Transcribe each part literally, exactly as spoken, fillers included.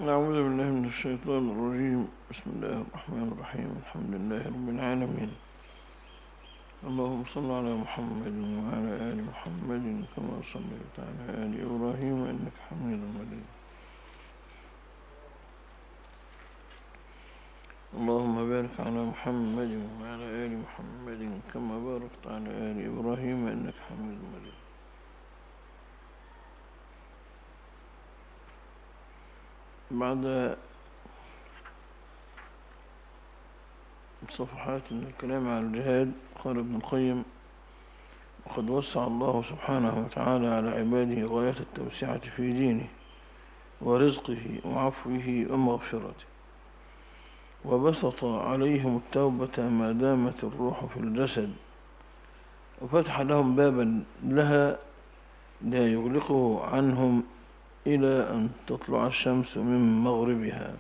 أعوذ بالله من الشيطان الرجيم. بسم الله الرحمن الرحيم. الحمد لله رب العالمين. اللهم صل على محمد وعلى آل محمد كما صليت على آل إبراهيم إنك حميد مجيد. اللهم بارك على محمد وعلى آل محمد كما باركت على آل إبراهيم إنك حميد مجيد. بعد صفحات من الكلام عن الجهاد قال ابن القيم: وقد وسع الله سبحانه وتعالى على عباده غاية التوسعة في دينه ورزقه وعفوه ومغفرته، وبسط عليهم التوبة ما دامت الروح في الجسد، وفتح لهم بابا لها لا يغلقه عنهم إلى أن تطلع الشمس من مغربها.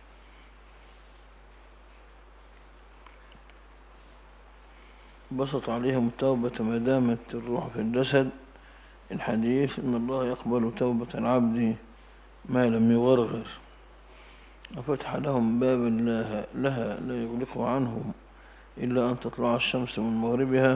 بسط عليهم التوبة ما دامت الروح في الجسد، الحديث إن الله يقبل توبة العبد ما لم يغرغر، وفتح لهم بابا لها, لها لا يغلقه عنهم إلا أن تطلع الشمس من مغربها،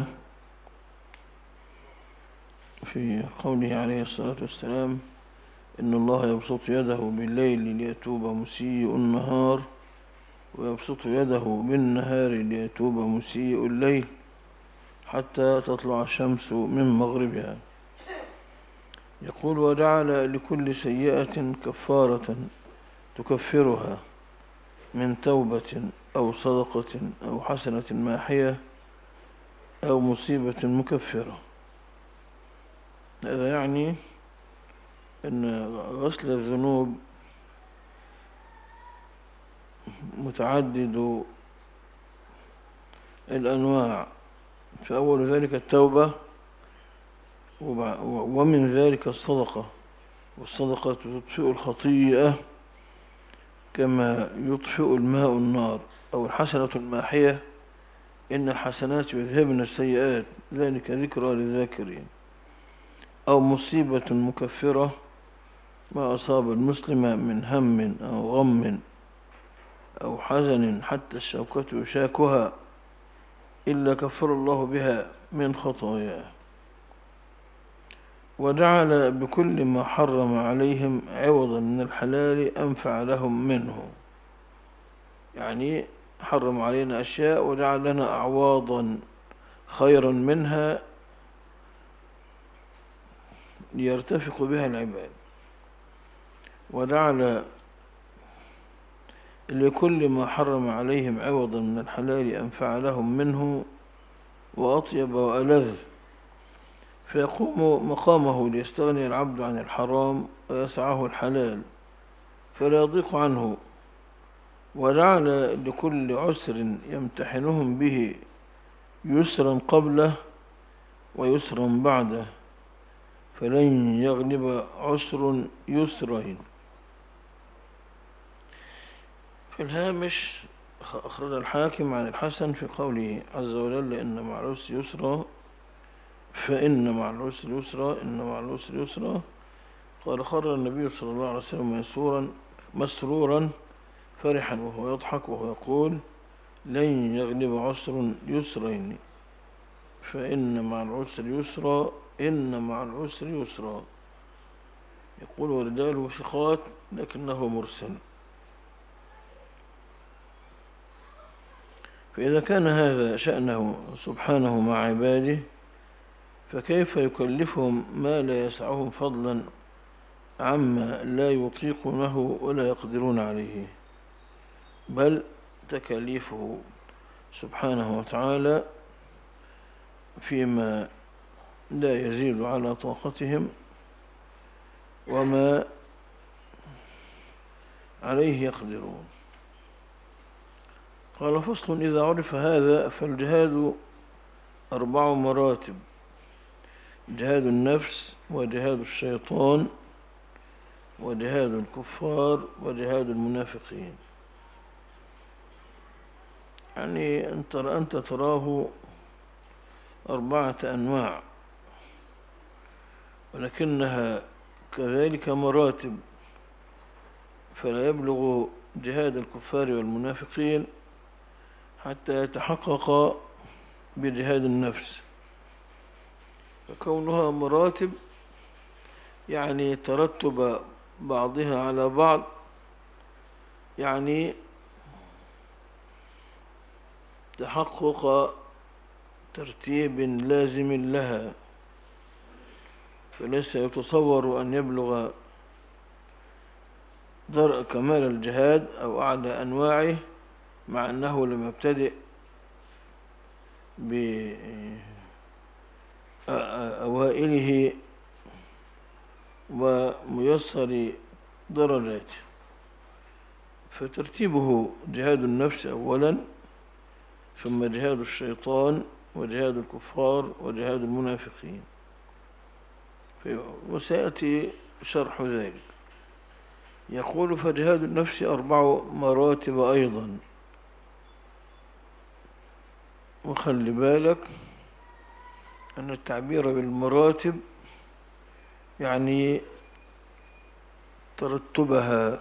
في قوله عليه الصلاة والسلام: إن الله يبسط يده بالليل ليتوب مسيء النهار، ويبسط يده بالنهار ليتوب مسيء الليل حتى تطلع الشمس من مغربها. يقول: وجعل لكل سيئة كفارة تكفرها من توبة أو صدقة أو حسنة ماحية أو مصيبة مكفرة. هذا يعني أن غسل الذنوب متعدد الأنواع، فأول ذلك التوبة، ومن ذلك الصدقة، والصدقة تطفئ الخطيئة كما يطفئ الماء النار، أو الحسنة الماحية، إن الحسنات يذهبن السيئات ذلك ذكرى للذاكرين، أو مصيبة مكفرة ما أصاب المسلم من هم أو غم أو حزن حتى الشوكة يشاكها إلا كفر الله بها من خطاياه. وجعل بكل ما حرم عليهم عوضا من الحلال أنفع لهم منه، يعني حرم علينا أشياء وجعل لنا أعواضا خيرا منها ليرتفق بها العباد. وجعل لكل ما حرم عليهم عوضا من الحلال أنفع لهم منه وأطيب وألذ، فيقوم مقامه ليستغني العبد عن الحرام ويسعه الحلال فلا يضيق عنه. وجعل لكل عسر يمتحنهم به يسرا قبله ويسرا بعده، فلن يغلب عسر يسرين. في الهامش أخرج الحاكم عن الحسن في قوله عز وجل: إن مع العسر يسرا، فإن مع العسر يسرا، إن مع العسر يسرا. قال: خرج النبي صلى الله عليه وسلم مسرورا مسرورا فرحا وهو يضحك وهو يقول: لن يغلب عسر يسرين، فإن مع العسر يسرا، إن مع العسر يسرا. يقول: ورجاله ثقات لكنه مرسل. فإذا كان هذا شأنه سبحانه مع عباده، فكيف يكلفهم ما لا يسعهم فضلا عما لا يطيقونه ولا يقدرون عليه؟ بل تكاليفه سبحانه وتعالى فيما لا يزيد على طاقتهم وما عليه يقدرون. قال: فصل: إذا عرف هذا فالجهاد أربع مراتب: جهاد النفس، وجهاد الشيطان، وجهاد الكفار، وجهاد المنافقين. يعني أنت, أنت تراه أربعة أنواع، ولكنها كذلك مراتب، فلا يبلغ جهاد الكفار والمنافقين حتى يتحقق بجهاد النفس. فكونها مراتب يعني ترتب بعضها على بعض، يعني تحقق ترتيب لازم لها، فليس يتصور أن يبلغ درء كمال الجهاد أو أعلى أنواعه مع أنه لم يبتدئ بأوائله وميسر درجاته. فترتيبه جهاد النفس أولا، ثم جهاد الشيطان، وجهاد الكفار، وجهاد المنافقين، وسيأتي شرح ذلك. يقول: فجهاد النفس أربع مراتب أيضا. وخلي بالك أن التعبير بالمراتب يعني ترتبها.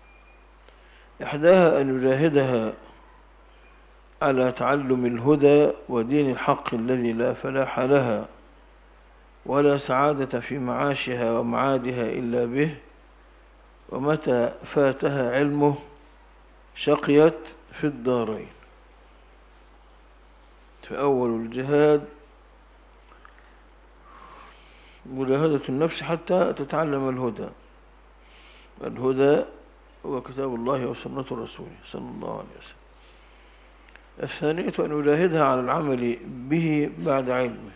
إحداها أن يجاهدها على تعلم الهدى ودين الحق الذي لا فلاح لها ولا سعادة في معاشها ومعادها إلا به، ومتى فاتها علمه شقيت في الدارين. فأول الجهاد مجاهدة النفس حتى تتعلم الهدى. الهدى هو كتاب الله وسنة رسوله صلى الله عليه وسلم. الثانية أن يجاهدها على العمل به بعد علمه،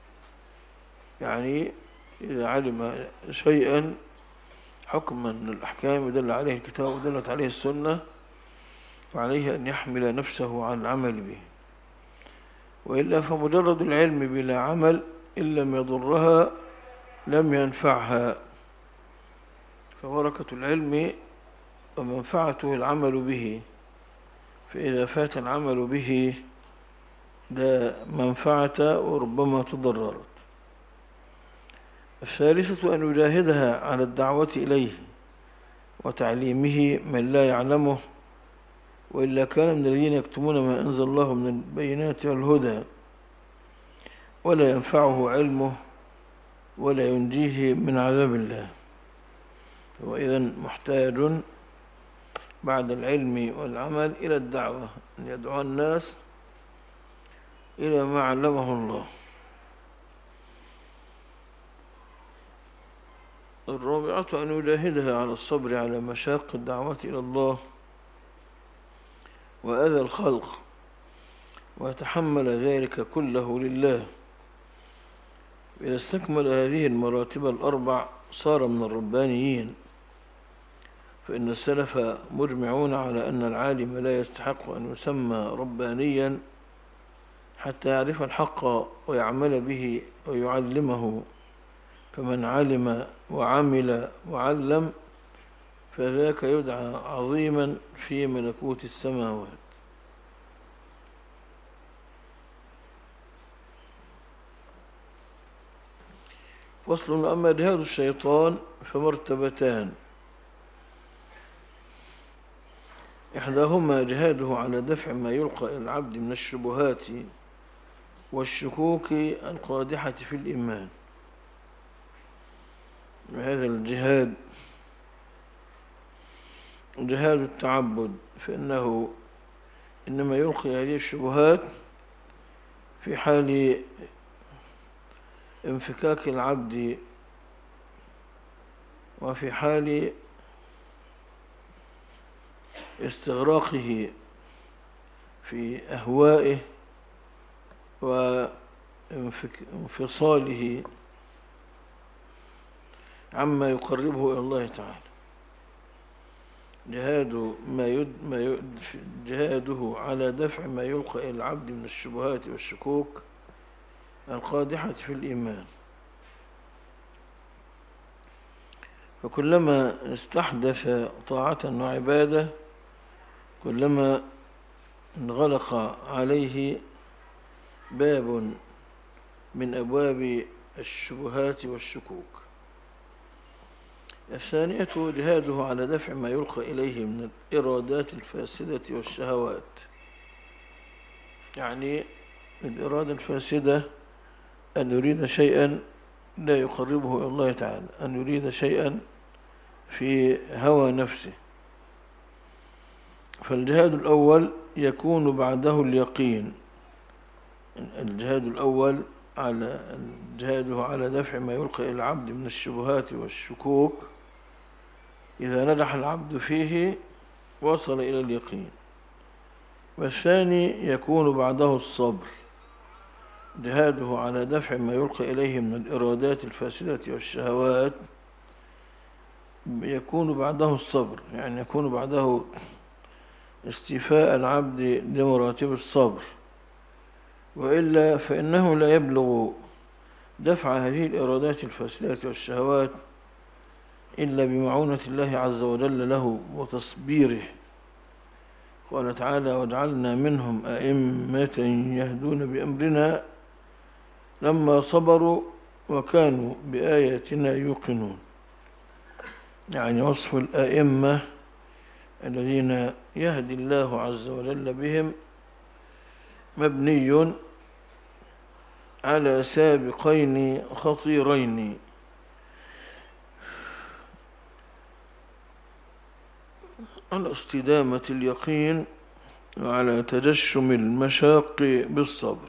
يعني إذا علم شيئا حكما من الأحكام دل عليه الكتاب ودلت عليه السنة، فعليه أن يحمل نفسه على العمل به، وإلا فمجرد العلم بلا عمل إن لم يضرها لم ينفعها. فبركة العلم ومنفعته العمل به، فإذا فات العمل به لا منفعة وربما تضررت. الثالثة أن يجاهدها على الدعوة إليه وتعليمه من لا يعلمه، وإلا كان من الذين يكتمون ما أنزل الله من البينات والهدى ولا ينفعه علمه ولا ينجيه من عذاب الله. وإذا محتاج بعد العلم والعمل إلى الدعوة، أن يدعو الناس إلى ما علمه الله. الرابعة أن يجاهدها على الصبر على مشاق الدعوة إلى الله وأذى الخلق، ويتحمل ذلك كله لله. إذا استكمل هذه المراتب الأربع صار من الربانيين. فإن السلف مجمعون على أن العالم لا يستحق أن يسمى ربانيا حتى يعرف الحق ويعمل به ويعلمه. فمن علم وعمل وعلم فذاك يدعى عظيما في ملكوت السماوات. فصل: أما جهاد الشيطان فمرتبتان: إحداهما جهاده على دفع ما يلقى إلى العبد من الشبهات والشكوك القادحة في الإيمان. وهذا الجهاد جهاد التعبد، فإنه إنما يلقي هذه الشبهات في حال انفكاك العبد وفي حال استغراقه في أهوائه وانفصاله عما يقربه إلى الله تعالى. جهاد ما يد ما يد جهاده على دفع ما يلقى إلى العبد من الشبهات والشكوك القادحة في الإيمان. فكلما استحدث طاعة وعبادة كلما انغلق عليه باب من أبواب الشبهات والشكوك. الثانية جهاده على دفع ما يلقى إليه من الإرادات الفاسدة والشهوات. يعني الإرادة الفاسدة أن يريد شيئا لا يقربه إلى الله تعالى، أن يريد شيئا في هوى نفسه. فالجهاد الأول يكون بعده اليقين. الجهاد الأول على جهاده على دفع ما يلقى إلى العبد من الشبهات والشكوك، إذا نجح العبد فيه وصل إلى اليقين. والثاني يكون بعده الصبر، جهاده على دفع ما يلقى إليه من الإرادات الفاسدة والشهوات يكون بعده الصبر، يعني يكون بعده استيفاء العبد لمراتب الصبر، وإلا فإنه لا يبلغ دفع هذه الإرادات الفاسدة والشهوات إلا بمعونة الله عز وجل له وتصبيره. قال تعالى: وجعلنا منهم أئمة يهدون بأمرنا لما صبروا وكانوا بآياتنا يوقنون. يعني وصف الأئمة الذين يهدي الله عز وجل بهم مبني على سابقين خطيرين: على استدامة اليقين وعلى تجشم المشاق بالصبر.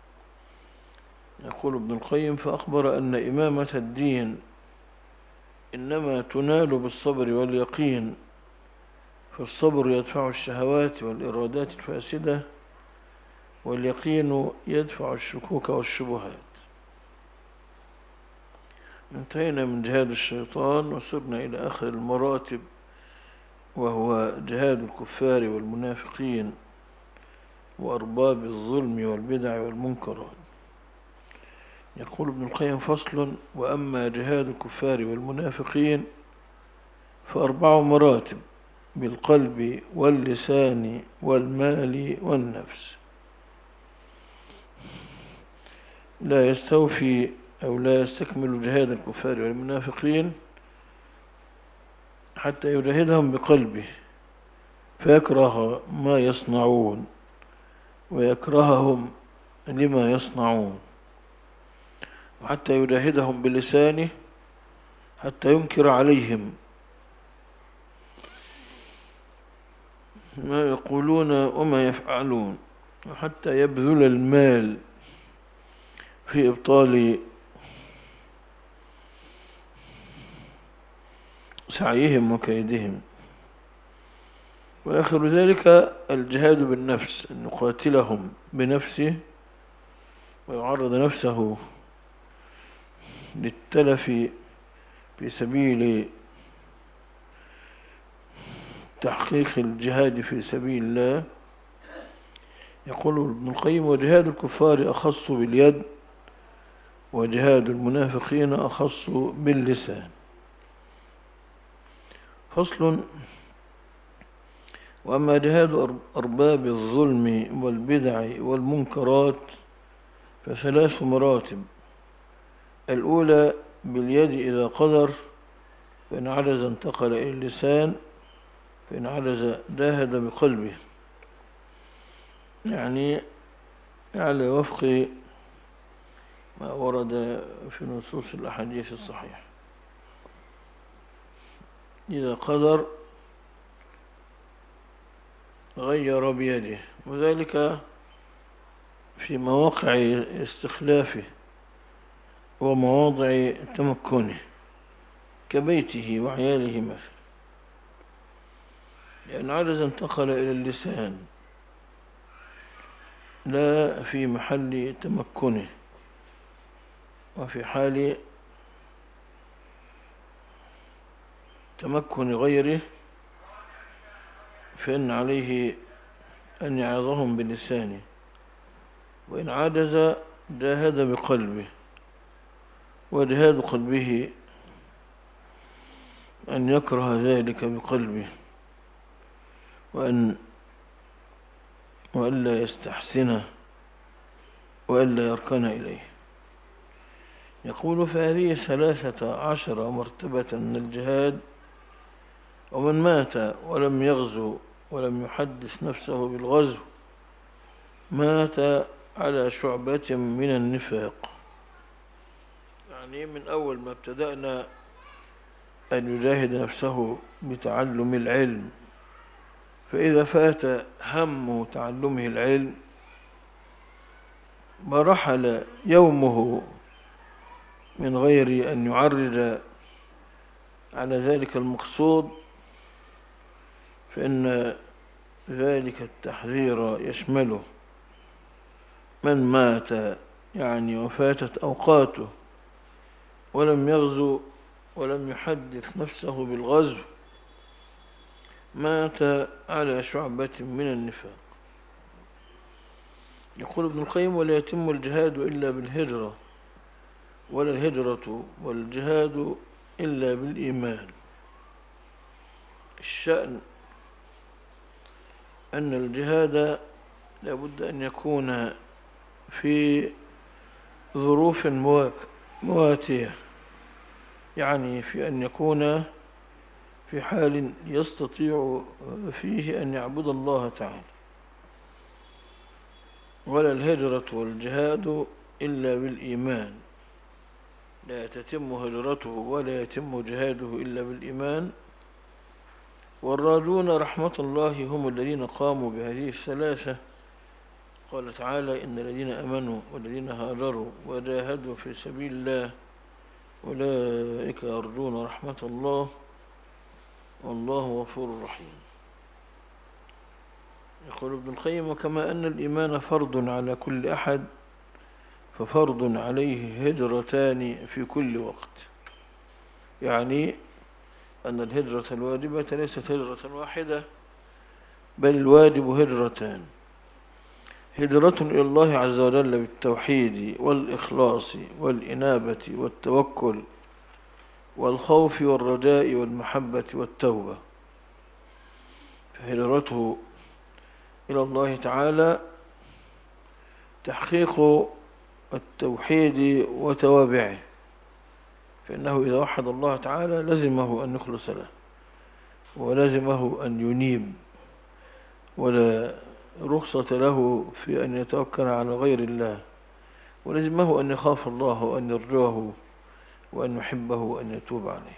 يقول ابن القيم: فأخبر أن إمامة الدين إنما تنال بالصبر واليقين، فالصبر يدفع الشهوات والإرادات الفاسدة، واليقين يدفع الشكوك والشبهات. انتهينا من جهاد الشيطان وصرنا إلى آخر المراتب، وهو جهاد الكفار والمنافقين وأرباب الظلم والبدع والمنكرات. يقول ابن القيم: فصل: وأما جهاد الكفار والمنافقين فأربع مراتب: بالقلب واللسان والمال والنفس. لا يستوفي أو لا يستكمل جهاد الكفار والمنافقين حتى يجاهدهم بقلبه فيكره ما يصنعون ويكرههم لما يصنعون، وحتى يجاهدهم بلسانه حتى ينكر عليهم ما يقولون وما يفعلون، وحتى يبذل المال في إبطال سعيهم وكيدهم. وآخر ذلك الجهاد بالنفس، أن يقاتلهم بنفسه ويعرض نفسه للتلف في سبيل تحقيق الجهاد في سبيل الله. يقول ابن القيم: وجهاد الكفار أخص باليد، وجهاد المنافقين أخص باللسان. فصل: وأما جهاد أرباب الظلم والبدع والمنكرات فثلاث مراتب: الأولى باليد إذا قدر، فإن عجز انتقل إلى اللسان، فإن عجز جاهد بقلبه، يعني على وفق ما ورد في نصوص الأحاديث الصحيحة. إذا قدر غير بيده، وذلك في مواقع استخلافه ومواضع تمكنه كبيته وعياله مثلا. لأن عجز انتقل إلى اللسان لا في محل تمكنه، وفي حال تمكن غيره فإن عليه أن يعظهم بلسانه، وإن عجز جاهد بقلبه. وجهاد قلبه أن يكره ذلك بقلبه، وأن وألا يستحسنه وألا يركن إليه. يقول فهذه ثلاثة عشر مرتبة من الجهاد، ومن مات ولم يغزو ولم يحدث نفسه بالغزو مات على شعبة من النفاق. يعني من أول ما ابتدأنا أن يجاهد نفسه بتعلم العلم، فإذا فات هم تعلمه العلم ورحل يومه من غير أن يعرج على ذلك المقصود، فإن ذلك التحذير يشمله من مات يعني وفاتت أوقاته ولم يغزو ولم يحدث نفسه بالغزو مات على شعبة من النفاق. يقول ابن القيم: ولا يتم الجهاد إلا بالهجرة، ولا الهجرة والجهاد إلا بالإيمان. الشأن أن الجهاد لابد أن يكون في ظروف مواتية، يعني في أن يكون في حال يستطيع فيه أن يعبد الله تعالى. ولا الهجرة والجهاد إلا بالإيمان، لا تتم هجرته ولا يتم جهاده إلا بالإيمان. والراجون رحمة الله هم الذين قاموا بهذه الثلاثة. قال تعالى: إن الذين أمنوا والذين هاجروا وجاهدوا في سبيل الله أولئك يرجون رحمة الله والله غفور رحيم. يقول ابن القيم: وكما أن الإيمان فرض على كل أحد ففرض عليه هجرتان في كل وقت. يعني أن الهجرة الواجبة ليست هجرة واحدة، بل الواجب هجرتان: هجرة إلى الله عز وجل بالتوحيد والإخلاص والإنابة والتوكل والخوف والرجاء والمحبة والتوبة. فهجرته إلى الله تعالى تحقيق التوحيد وتوابعه، فإنه إذا وحد الله تعالى لزمه أن يخلص له، ولزمه أن ينيب، ولا رخصة له في أن يتوكل على غير الله، ولزمه أن يخاف الله وأن يرجوه وأن يحبه وأن يتوب عليه.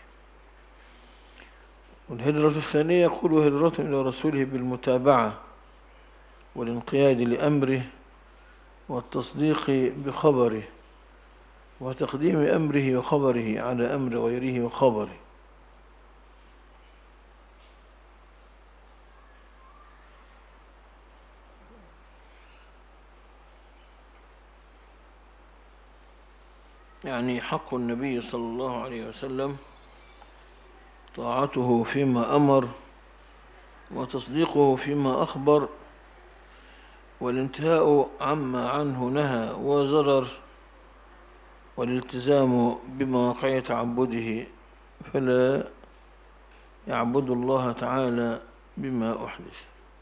والهجرة الثانية يقول: هجرة إلى رسوله بالمتابعة والانقياد لأمره والتصديق بخبره وتقديم أمره وخبره على أمر غيره وخبره. يعني حق النبي صلى الله عليه وسلم طاعته فيما أمر وتصديقه فيما أخبر، والانتهاء عما عنه نهى وزرر، والالتزام بمواقع تعبده، فلا يعبد الله تعالى بما أحدث.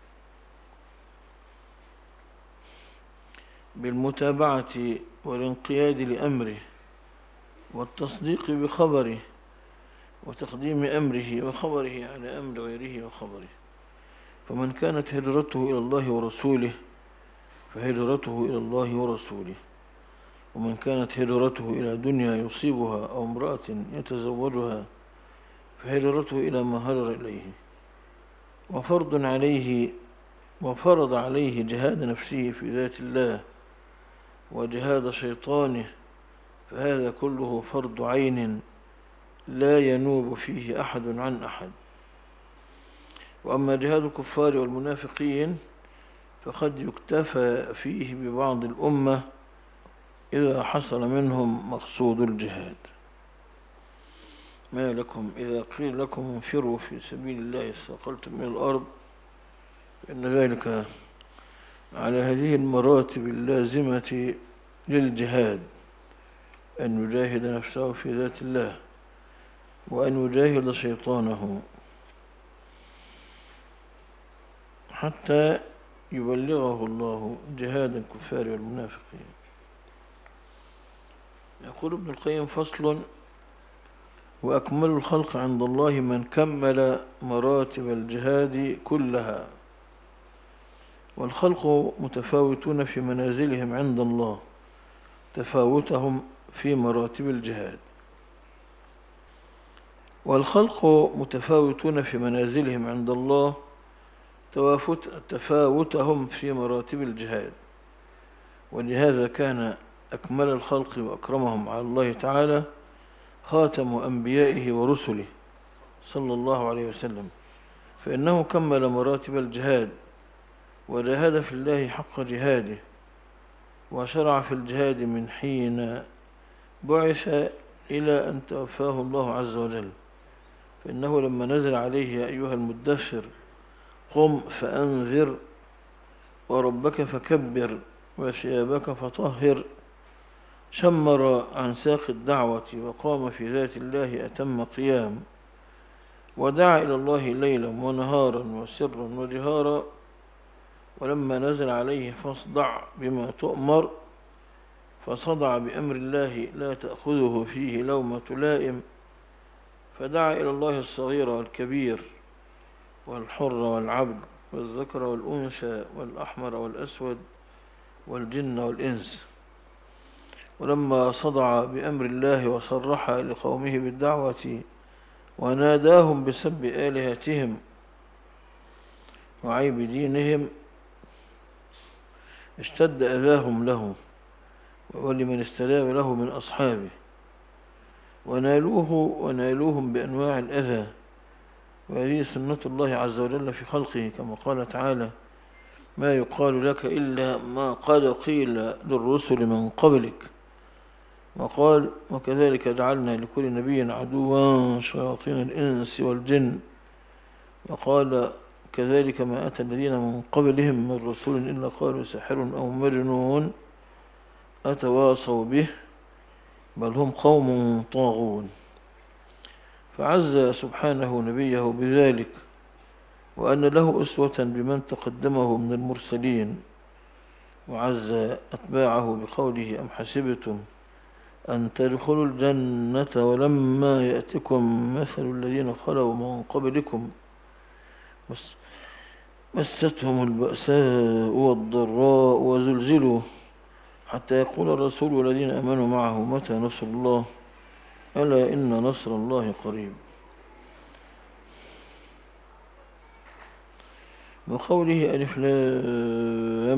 بالمتابعة والانقياد لأمره والتصديق بخبره وتقديم أمره وخبره على أمر غيره وخبره. فمن كانت هجرته إلى الله ورسوله فهجرته إلى الله ورسوله، ومن كانت هجرته إلى دنيا يصيبها أو امرأة يتزوجها فهجرته إلى ما هجر إليه. وفرض عليه وفرض عليه جهاد نفسه في ذات الله وجهاد شيطانه، فهذا كله فرض عين لا ينوب فيه أحد عن أحد. وأما جهاد الكفار والمنافقين فقد يكتفى فيه ببعض الأمة إذا حصل منهم مقصود الجهاد. ما لكم إذا قيل لكم انفروا في سبيل الله استثقلتم من الأرض، فإن ذلك على هذه المراتب اللازمة للجهاد: أن يجاهد نفسه في ذات الله، وأن يجاهد شيطانه حتى يبلغه الله جهاد الكفار والمنافقين. يقول ابن القيم: فصل: وأكمل الخلق عند الله من كمل مراتب الجهاد كلها. والخلق متفاوتون في منازلهم عند الله تفاوتهم في مراتب الجهاد. والخلق متفاوتون في منازلهم عند الله تفاوتهم في مراتب الجهاد، ولهذا كان أكمل الخلق وأكرمهم على الله تعالى خاتم أنبيائه ورسله صلى الله عليه وسلم، فإنه كمل مراتب الجهاد وجاهد في الله حق جهاده، وشرع في الجهاد من حين بعث إلى أن توفاه الله عز وجل. فإنه لما نزل عليه: يا أيها المدثر قم فأنذر وربك فكبر وثيابك فطهر، شمر عن ساق الدعوة وقام في ذات الله أتم قيام، ودعا إلى الله ليلا ونهارا وسرا وجهارا. ولما نزل عليه: فاصدع بما تؤمر، فصدع بأمر الله لا تأخذه فيه لومة لائم، فدعا إلى الله الصغير والكبير والحر والعبد والذكر والأنثى والأحمر والأسود والجن والإنس. ولما صدع بأمر الله وصرح لقومه بالدعوة وناداهم بسب آلهتهم وعيب دينهم، اشتد أذاهم له ولمن استجاب له من أصحابه، ونالوه ونالوهم بأنواع الأذى. وهذه سنة الله عز وجل في خلقه، كما قال تعالى: ما يقال لك إلا ما قد قيل للرسل من قبلك. وقال: وكذلك جعلنا لكل نبي عدوا شياطين الإنس والجن. وقال: كذلك ما أتى الذين من قبلهم من رسول إلا قالوا ساحر أو مجنون أتواصوا به بل هم قوم طاغون. فعز سبحانه نبيه بذلك، وأن له أسوة بمن تقدمه من المرسلين، وعز أتباعه بقوله: أم حسبتم أن تدخلوا الجنة ولما يأتكم مثل الذين خلوا من قبلكم مستهم البأساء والضراء وزلزلوا حتى يقول الرسول والذين آمنوا معه متى نصر الله ألا إن نصر الله قريب. وقوله: ألف لام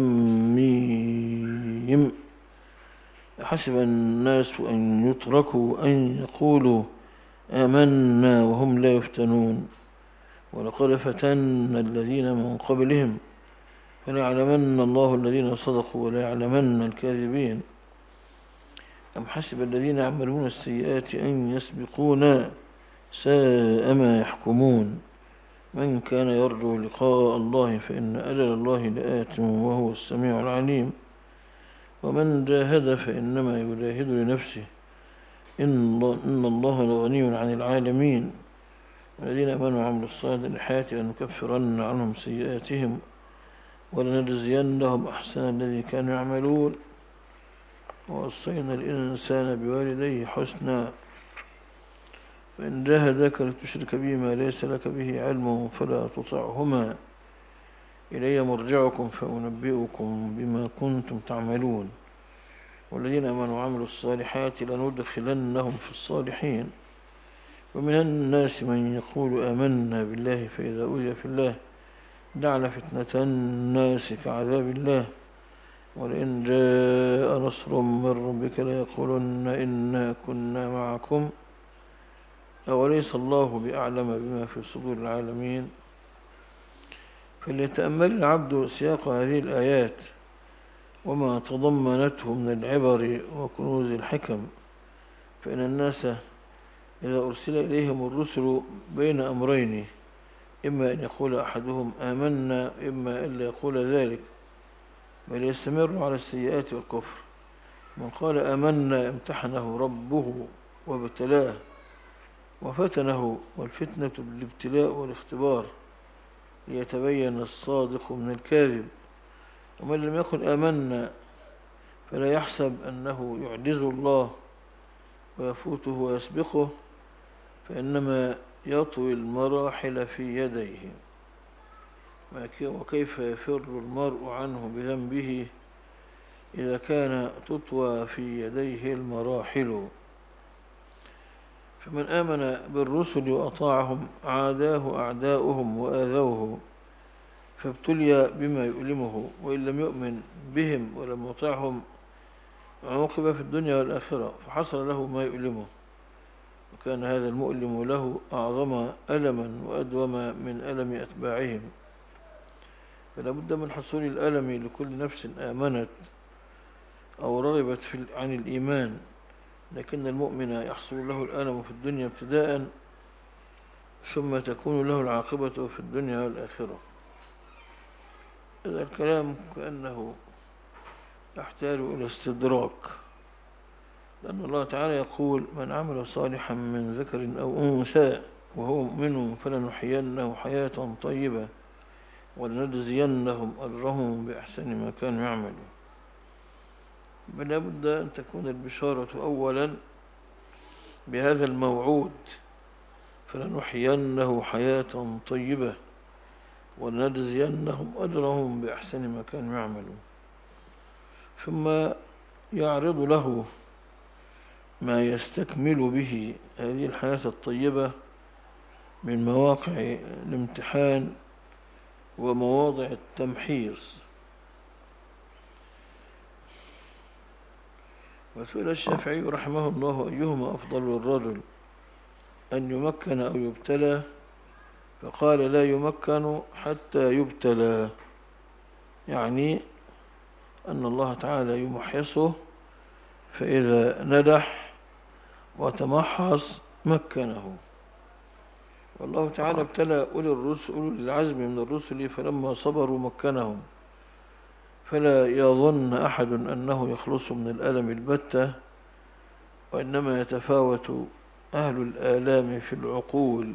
ميم حسب الناس أن يتركوا أن يقولوا آمنا وهم لا يفتنون ولقد فتنا الذين من قبلهم فليعلمن الله الذين صدقوا وليعلمن الكاذبين. أم حسب الذين يعملون السيئات أن يسبقونا ساء ما يحكمون. من كان يرجو لقاء الله فإن أجل الله لآت وهو السميع العليم. ومن جاهد فإنما يجاهد لنفسه إن الله لغني عن العالمين. والذين آمنوا وعملوا الصالحات لنكفرن عنهم سيئاتهم ولنجزينهم أحسن الذي كانوا يعملون. ووصينا الإنسان بوالديه حسنا فإن جاهداك لتشرك به ما ليس لك به علم فلا تطعهما إلي مرجعكم فأنبئكم بما كنتم تعملون. والذين آمنوا وعملوا الصالحات لندخلنهم في الصالحين. ومن الناس من يقول آمنا بالله فإذا أوذي في الله جعل فتنة الناس كعذاب الله ولئن جاء نصر من ربك ليقولن إنا كنا معكم أوليس الله بأعلم بما في صدور العالمين. فليتأمل العبد سياق هذه الآيات وما تضمنته من العبر وكنوز الحكم، فإن الناس إذا أرسل إليهم الرسل بين أمرين، إما أن يقول أحدهم آمنا إما أن لا يقول ذلك بل يستمر على السيئات والكفر. من قال آمنا امتحنه ربه وابتلاه وفتنه، والفتنة بالابتلاء والاختبار ليتبين الصادق من الكاذب. ومن لم يقل آمنا فلا يحسب أنه يعجز الله ويفوته ويسبقه، فإنما يطوي المراحل في يديه. وكيف يفر المرء عنه بذنبه إذا كان تطوى في يديه المراحل؟ فمن آمن بالرسل وأطاعهم عاداه أعداؤهم وآذوه، فابتلي بما يؤلمه، وإن لم يؤمن بهم ولم يطعهم عوقب في الدنيا والآخرة فحصل له ما يؤلمه، وكان هذا المؤلم له أعظم ألما وأدوم من ألم أتباعهم. فلا بد من حصول الألم لكل نفس آمنت أو رغبت في عن الإيمان، لكن المؤمن يحصل له الألم في الدنيا ابتداء، ثم تكون له العاقبة في الدنيا والآخرة. هذا الكلام كأنه يحتاج إلى استدراك، لأن الله تعالى يقول: من عمل صالحا من ذكر أو أنثى وهو مؤمن فلنحيينه حياة طيبة ولنجزينهم أجرهم بأحسن ما كانوا يعملون. بل بد أن تكون البشارة أولا بهذا الموعود، فلنحيينه حياة طيبة ولنجزينهم أجرهم بأحسن ما كانوا يعملون، ثم يعرض له ما يستكمل به هذه الحياة الطيبة من مواقع الامتحان ومواضع التمحيص. وسئل الشافعي رحمه الله: أيهما أفضل للرجل، أن يمكن أو يبتلى؟ فقال: لا يمكن حتى يبتلى، يعني أن الله تعالى يمحصه، فإذا نجح وتمحص مكنه. والله تعالى ابتلى أولي الرسل أولي العزم من الرسل فلما صبروا مكنهم، فلا يظن أحد أنه يخلص من الألم البتة، وإنما يتفاوت أهل الآلام في العقول،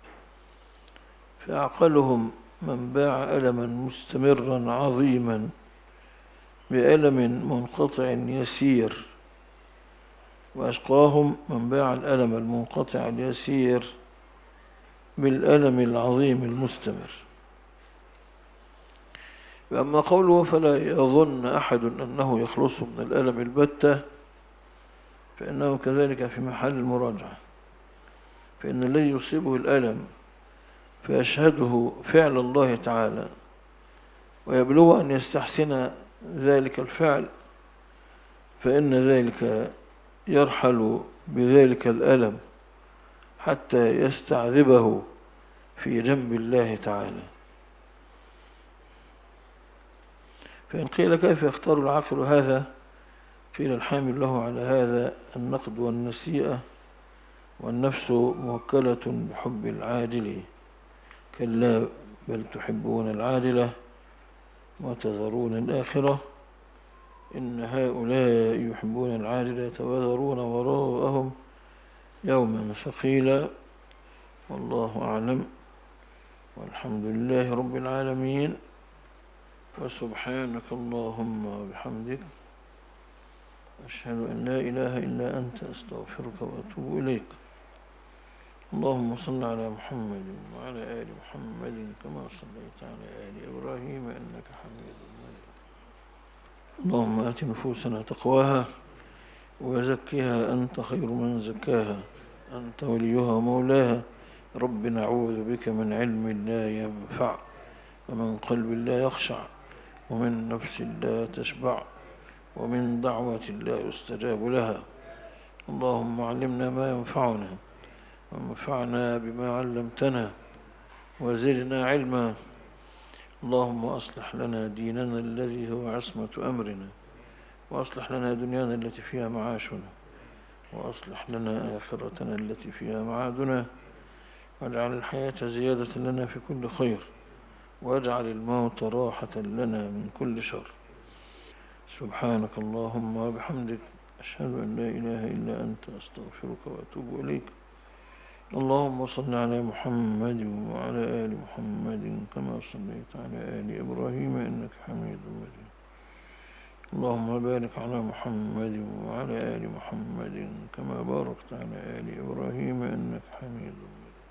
فأعقلهم من باع ألما مستمرا عظيما بألم منقطع يسير، وأشقاهم من باع الألم المنقطع اليسير بالألم العظيم المستمر. وأما قوله: فلا يظن أحد أنه يخلص من الألم البتة، فإنه كذلك في محل المراجعة، فإن الذي يصيبه الألم فيشهده فعل الله تعالى ويبلغ أن يستحسن ذلك الفعل، فإن ذلك يرحل بذلك الألم حتى يستعذبه في جنب الله تعالى. فإن قيل: كيف يختار العاقل هذا؟ قيل: الحامل له على هذا النقد والنسيئة، والنفس موكلة بحب العاجل، كلا بل تحبون العاجلة وتذرون الآخرة، إن هؤلاء يحبون العاجلة ويذرون وراءهم يوما ثقيلا. والله أعلم، والحمد لله رب العالمين، وسبحانك اللهم وبحمدك، أشهد أن لا إله إلا أنت، أستغفرك وأتوب إليك. اللهم صل على محمد وعلى آل محمد كما صليت على آل إبراهيم إنك حميد مجيد. اللهم آت نفوسنا تقواها وزكها أنت خير من زكاها، أنت وليها ومولاها. رب نعوذ بك من علم لا ينفع، ومن قلب لا يخشع، ومن نفس لا تشبع، ومن دعوة لا يستجاب لها. اللهم علمنا ما ينفعنا، وانفعنا بما علمتنا، وزدنا علما. اللهم أصلح لنا ديننا الذي هو عصمة أمرنا، وأصلح لنا دنيانا التي فيها معاشنا، وأصلح لنا آخرتنا التي فيها معادنا، واجعل الحياة زيادة لنا في كل خير، واجعل الموت راحة لنا من كل شر. سبحانك اللهم وبحمدك، أشهد أن لا إله إلا أنت، أستغفرك وأتوب إليك. اللهم صل على محمد وعلى آل محمد كما صليت على آل إبراهيم إنك حميد مجيد. اللهم بارك على محمد وعلى آل محمد كما باركت على آل إبراهيم إنك حميد مجيد.